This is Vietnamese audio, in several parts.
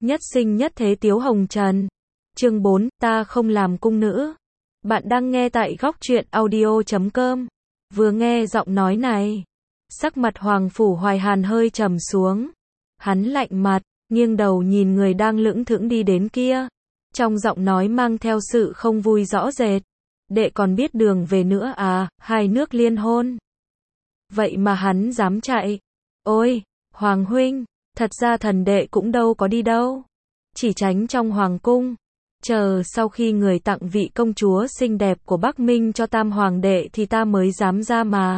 Nhất sinh nhất thế Tiếu Hồng Trần. Chương 4, ta không làm cung nữ. Bạn đang nghe tại góc truyện audio.com. Vừa nghe giọng nói này, sắc mặt Hoàng Phủ Hoài Hàn hơi trầm xuống. Hắn lạnh mặt, nghiêng đầu nhìn người đang lững thững đi đến kia. Trong giọng nói mang theo sự không vui rõ rệt. Đệ còn biết đường về nữa à, hai nước liên hôn. Vậy mà hắn dám chạy. Ôi, Hoàng huynh, thật ra thần đệ cũng đâu có đi đâu. Chỉ tránh trong hoàng cung. Chờ sau khi người tặng vị công chúa xinh đẹp của Bắc Minh cho tam hoàng đệ thì ta mới dám ra mà.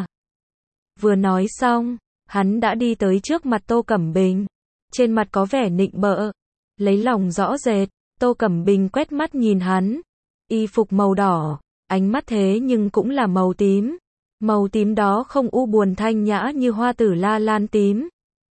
Vừa nói xong, hắn đã đi tới trước mặt Tô Cẩm Bình. Trên mặt có vẻ nịnh bợ, lấy lòng rõ rệt. Tô Cẩm Bình quét mắt nhìn hắn. Y phục màu đỏ, ánh mắt thế nhưng cũng là màu tím. Màu tím đó không u buồn thanh nhã như hoa tử la lan tím,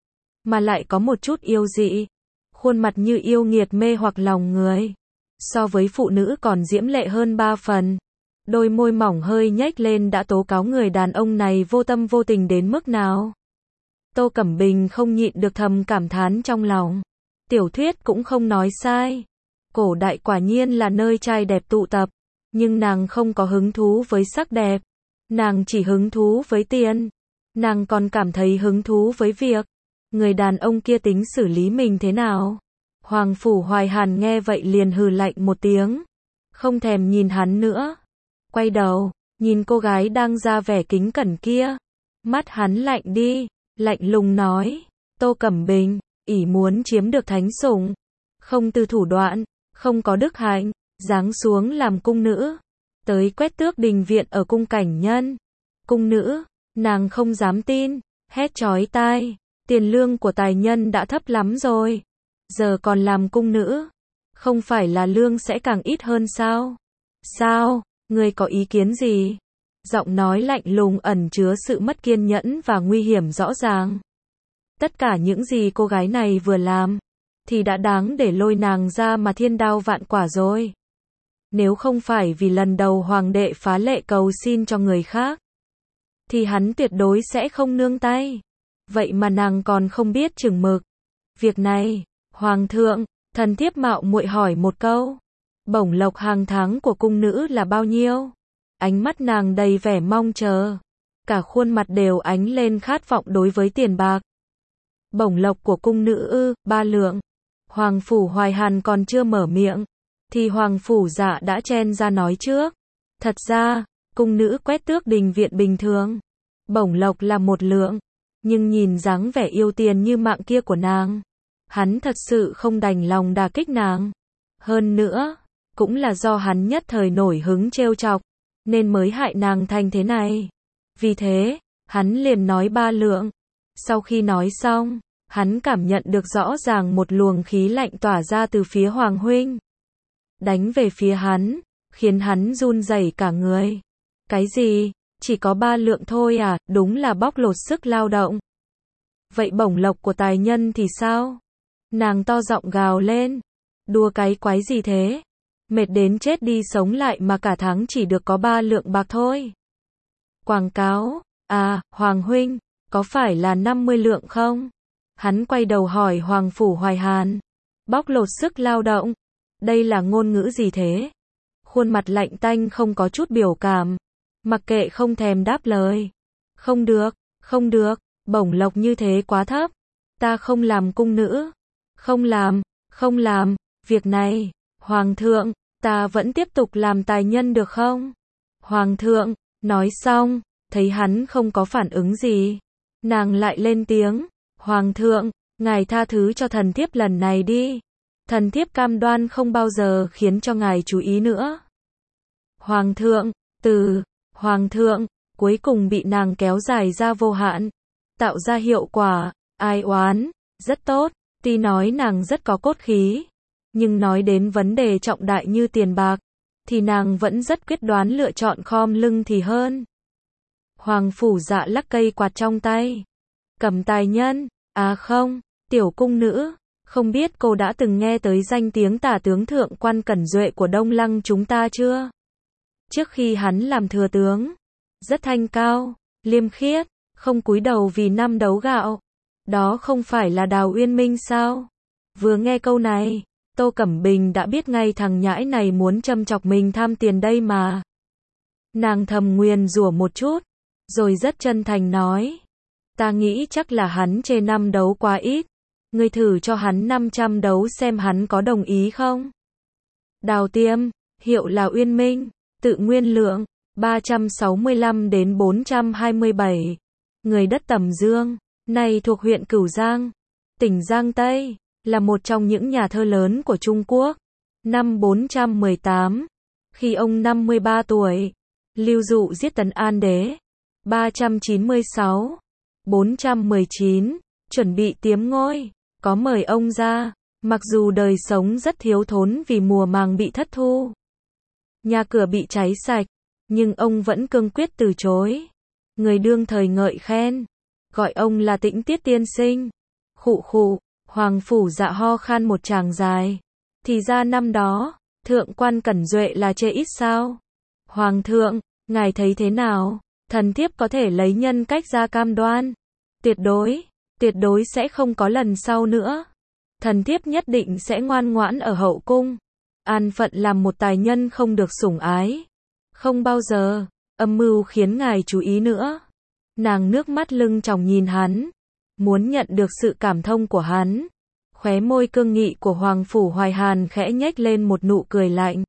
mà lại có một chút yêu dị. Khuôn mặt như yêu nghiệt mê hoặc lòng người. So với phụ nữ còn diễm lệ hơn 3 phần. Đôi môi mỏng hơi nhếch lên đã tố cáo người đàn ông này vô tâm vô tình đến mức nào. Tô Cẩm Bình không nhịn được thầm cảm thán trong lòng. Tiểu thuyết cũng không nói sai. Cổ đại quả nhiên là nơi trai đẹp tụ tập. Nhưng nàng không có hứng thú với sắc đẹp. Nàng chỉ hứng thú với tiền. Nàng còn cảm thấy hứng thú với việc người đàn ông kia tính xử lý mình thế nào. Hoàng Phủ Hoài Hàn nghe vậy liền hừ lạnh một tiếng. Không thèm nhìn hắn nữa. Quay đầu, nhìn cô gái đang ra vẻ kính cẩn kia. Mắt hắn lạnh đi, lạnh lùng nói. Tô Cẩm Bình, ỷ muốn chiếm được thánh sủng. Không từ thủ đoạn, không có đức hạnh, giáng xuống làm cung nữ. Tới quét tước đình viện ở cung cảnh nhân. Cung nữ, nàng không dám tin, hét chói tai. Tiền lương của tài nhân đã thấp lắm rồi. Giờ còn làm cung nữ. Không phải là lương sẽ càng ít hơn sao? Sao? Ngươi có ý kiến gì? Giọng nói lạnh lùng ẩn chứa sự mất kiên nhẫn và nguy hiểm rõ ràng. Tất cả những gì cô gái này vừa làm, thì đã đáng để lôi nàng ra mà thiên đao vạn quả rồi. Nếu không phải vì lần đầu hoàng đệ phá lệ cầu xin cho người khác, thì hắn tuyệt đối sẽ không nương tay. Vậy mà nàng còn không biết chừng mực. Việc này, Hoàng thượng, thần thiếp mạo muội hỏi một câu. Bổng lộc hàng tháng của cung nữ là bao nhiêu? Ánh mắt nàng đầy vẻ mong chờ. Cả khuôn mặt đều ánh lên khát vọng đối với tiền bạc. Bổng lộc của cung nữ ư, 3 lượng. Hoàng Phủ Hoài Hàn còn chưa mở miệng, thì Hoàng Phủ Dạ đã chen ra nói trước. Thật ra, cung nữ quét tước đình viện bình thường. Bổng lộc là 1 lượng. Nhưng nhìn dáng vẻ yêu tiền như mạng kia của nàng, hắn thật sự không đành lòng đả kích nàng. Hơn nữa, cũng là do hắn nhất thời nổi hứng trêu chọc, nên mới hại nàng thành thế này. Vì thế, hắn liền nói 3 lượng. Sau khi nói xong, hắn cảm nhận được rõ ràng một luồng khí lạnh tỏa ra từ phía Hoàng huynh. Đánh về phía hắn, khiến hắn run rẩy cả người. Cái gì? Chỉ có 3 lượng thôi à, đúng là bóc lột sức lao động. Vậy bổng lộc của tài nhân thì sao? Nàng to giọng gào lên. Đùa cái quái gì thế? Mệt đến chết đi sống lại mà cả tháng chỉ được có 3 lượng bạc thôi. Quảng cáo, à, Hoàng huynh, có phải là 50 lượng không? Hắn quay đầu hỏi Hoàng Phủ Hoài Hàn. Bóc lột sức lao động? Đây là ngôn ngữ gì thế? Khuôn mặt lạnh tanh không có chút biểu cảm. Mặc kệ không thèm đáp lời. Không được, không được, bổng lộc như thế quá thấp. Ta không làm cung nữ. Không làm, không làm, việc này, Hoàng thượng, ta vẫn tiếp tục làm tài nhân được không? Hoàng thượng, nói xong, thấy hắn không có phản ứng gì. Nàng lại lên tiếng, Hoàng thượng, ngài tha thứ cho thần thiếp lần này đi. Thần thiếp cam đoan không bao giờ khiến cho ngài chú ý nữa. Hoàng thượng, Hoàng thượng, cuối cùng bị nàng kéo dài ra vô hạn, tạo ra hiệu quả, ai oán, rất tốt, tuy nói nàng rất có cốt khí, nhưng nói đến vấn đề trọng đại như tiền bạc, thì nàng vẫn rất quyết đoán lựa chọn khom lưng thì hơn. Hoàng Phủ Dạ lắc cây quạt trong tay. Cầm tài nhân, à không, tiểu cung nữ, không biết cô đã từng nghe tới danh tiếng tả tướng thượng quan Cẩn Duệ của Đông Lăng chúng ta chưa? Trước khi hắn làm thừa tướng, rất thanh cao, liêm khiết, không cúi đầu vì năm đấu gạo. Đó không phải là Đào Uyên Minh sao? Vừa nghe câu này, Tô Cẩm Bình đã biết ngay thằng nhãi này muốn châm chọc mình tham tiền đây mà. Nàng thầm nguyền rủa một chút, rồi rất chân thành nói. Ta nghĩ chắc là hắn chê 5 đấu quá ít. Ngươi thử cho hắn 500 đấu xem hắn có đồng ý không? Đào Tiêm, hiệu là Uyên Minh, tự nguyên lượng, 365 đến 427. Người đất Tầm Dương, này thuộc huyện Cửu Giang, tỉnh Giang Tây, là một trong những nhà thơ lớn của Trung Quốc. Năm 418, khi ông 53 tuổi, lưu dụ giết Tấn An Đế. 396, 419, chuẩn bị tiếm ngôi, có mời ông ra, mặc dù đời sống rất thiếu thốn vì mùa màng bị thất thu. Nhà cửa bị cháy sạch, nhưng ông vẫn cương quyết từ chối. Người đương thời ngợi khen, gọi ông là Tĩnh Tiết tiên sinh. Khụ khụ, Hoàng Phủ Dạ ho khan một tràng dài. Thì ra năm đó, thượng quan Cẩn Duệ là chê ít sao? Hoàng thượng, ngài thấy thế nào? Thần thiếp có thể lấy nhân cách ra cam đoan. Tuyệt đối sẽ không có lần sau nữa. Thần thiếp nhất định sẽ ngoan ngoãn ở hậu cung. An phận làm một tài nhân không được sủng ái. Không bao giờ, âm mưu khiến ngài chú ý nữa. Nàng nước mắt lưng tròng nhìn hắn. Muốn nhận được sự cảm thông của hắn. Khóe môi cương nghị của Hoàng Phủ Hoài Hàn khẽ nhếch lên một nụ cười lạnh.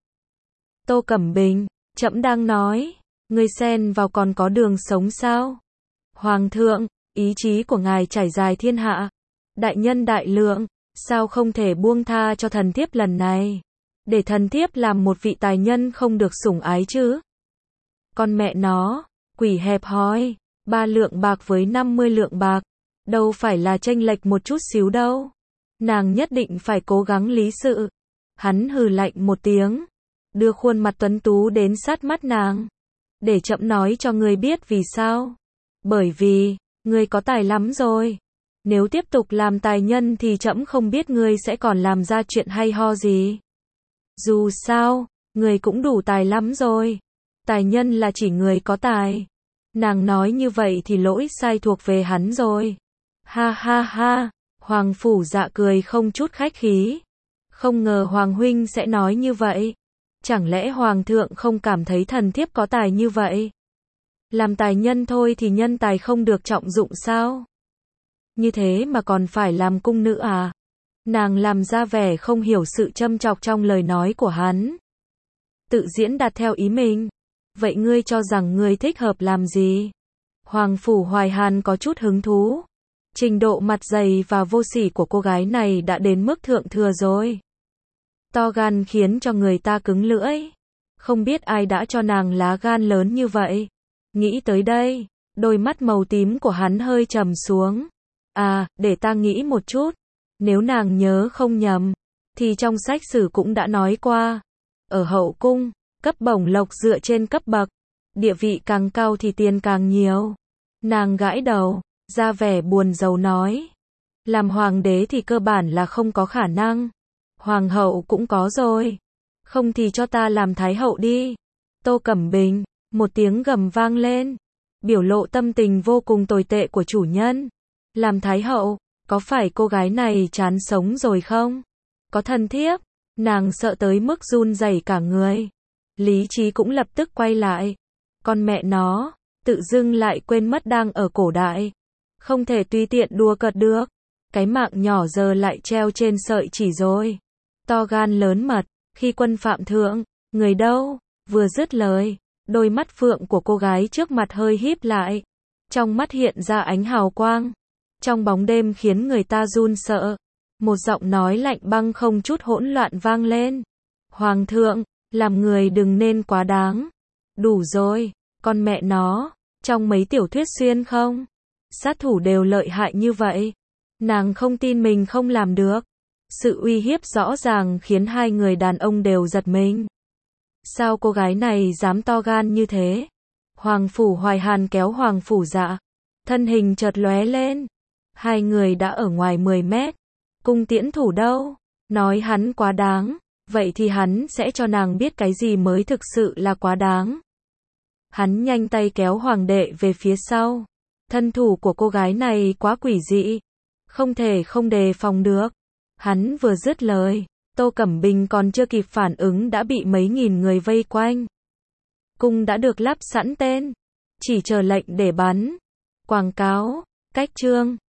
Tô Cẩm Bình, trẫm đang nói. Ngươi xen vào còn có đường sống sao? Hoàng thượng, ý chí của ngài trải dài thiên hạ. Đại nhân đại lượng, sao không thể buông tha cho thần thiếp lần này? Để thần thiếp làm một vị tài nhân không được sủng ái chứ? Con mẹ nó, quỷ hẹp hòi, 3 lượng bạc với 50 lượng bạc, đâu phải là chênh lệch một chút xíu đâu. Nàng nhất định phải cố gắng lý sự. Hắn hừ lạnh một tiếng, đưa khuôn mặt tuấn tú đến sát mắt nàng. Để trẫm nói cho ngươi biết vì sao. Bởi vì, ngươi có tài lắm rồi. Nếu tiếp tục làm tài nhân thì trẫm không biết ngươi sẽ còn làm ra chuyện hay ho gì. Dù sao, ngươi cũng đủ tài lắm rồi. Tài nhân là chỉ người có tài. Nàng nói như vậy thì lỗi sai thuộc về hắn rồi. Ha ha ha, Hoàng Phủ Dạ cười không chút khách khí. Không ngờ Hoàng huynh sẽ nói như vậy. Chẳng lẽ Hoàng thượng không cảm thấy thần thiếp có tài như vậy? Làm tài nhân thôi thì nhân tài không được trọng dụng sao? Như thế mà còn phải làm cung nữ à? Nàng làm ra vẻ không hiểu sự châm chọc trong lời nói của hắn. Tự diễn đạt theo ý mình. Vậy ngươi cho rằng ngươi thích hợp làm gì? Hoàng Phủ Hoài Hàn có chút hứng thú. Trình độ mặt dày và vô sỉ của cô gái này đã đến mức thượng thừa rồi. To gan khiến cho người ta cứng lưỡi. Không biết ai đã cho nàng lá gan lớn như vậy. Nghĩ tới đây, đôi mắt màu tím của hắn hơi trầm xuống. À, để ta nghĩ một chút. Nếu nàng nhớ không nhầm, thì trong sách sử cũng đã nói qua. Ở hậu cung, cấp bổng lộc dựa trên cấp bậc. Địa vị càng cao thì tiền càng nhiều. Nàng gãi đầu, ra vẻ buồn rầu nói. Làm hoàng đế thì cơ bản là không có khả năng. Hoàng hậu cũng có rồi. Không thì cho ta làm thái hậu đi. Tô Cẩm Bình, một tiếng gầm vang lên. Biểu lộ tâm tình vô cùng tồi tệ của chủ nhân. Làm thái hậu, có phải cô gái này chán sống rồi không? Có thân thiếp, nàng sợ tới mức run rẩy cả người. Lý trí cũng lập tức quay lại. Con mẹ nó, tự dưng lại quên mất đang ở cổ đại. Không thể tùy tiện đùa cợt được. Cái mạng nhỏ giờ lại treo trên sợi chỉ rồi. To gan lớn mật, khi quân phạm thượng, người đâu? Vừa dứt lời, đôi mắt phượng của cô gái trước mặt hơi híp lại. Trong mắt hiện ra ánh hào quang. Trong bóng đêm khiến người ta run sợ. Một giọng nói lạnh băng không chút hỗn loạn vang lên. Hoàng thượng, làm người đừng nên quá đáng. Đủ rồi, con mẹ nó, trong mấy tiểu thuyết xuyên không? Sát thủ đều lợi hại như vậy. Nàng không tin mình không làm được. Sự uy hiếp rõ ràng khiến hai người đàn ông đều giật mình. Sao cô gái này dám to gan như thế? Hoàng Phủ Hoài Hàn kéo Hoàng Phủ Dạ. Thân hình chợt lóe lên. Hai người đã ở ngoài 10 mét. Cung tiễn thủ đâu? Nói hắn quá đáng. Vậy thì hắn sẽ cho nàng biết cái gì mới thực sự là quá đáng. Hắn nhanh tay kéo hoàng đệ về phía sau. Thân thủ của cô gái này quá quỷ dị. Không thể không đề phòng được. Hắn vừa dứt lời, Tô Cẩm Bình còn chưa kịp phản ứng đã bị mấy nghìn người vây quanh. Cung đã được lắp sẵn tên, chỉ chờ lệnh để bắn. Quảng cáo, cách chương.